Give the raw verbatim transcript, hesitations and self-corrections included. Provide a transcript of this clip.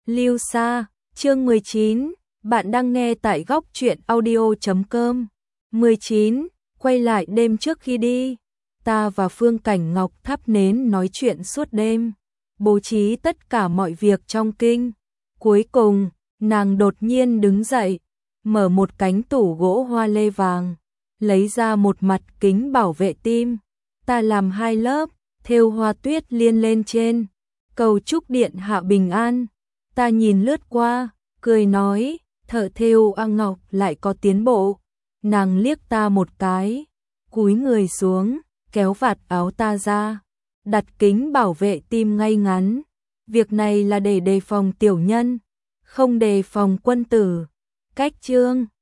Lưu Sa, chương mười chín, bạn đang nghe tại góc truyện audio chấm com. mười chín, quay lại đêm trước khi đi. Ta và Phương Cảnh Ngọc thắp nến nói chuyện suốt đêm, bố trí tất cả mọi việc trong kinh. Cuối cùng, nàng đột nhiên đứng dậy, mở một cánh tủ gỗ hoa lê vàng, lấy ra một mặt kính bảo vệ tim. Ta làm hai lớp, thêu hoa tuyết liên lên trên, cầu chúc điện hạ bình an. Ta nhìn lướt qua, cười nói, thợ thêu A Ngọc lại có tiến bộ. Nàng liếc ta một cái, cúi người xuống, kéo vạt áo ta ra, đặt kính bảo vệ tim ngay ngắn. Việc này là để đề phòng tiểu nhân, không đề phòng quân tử. Cách chương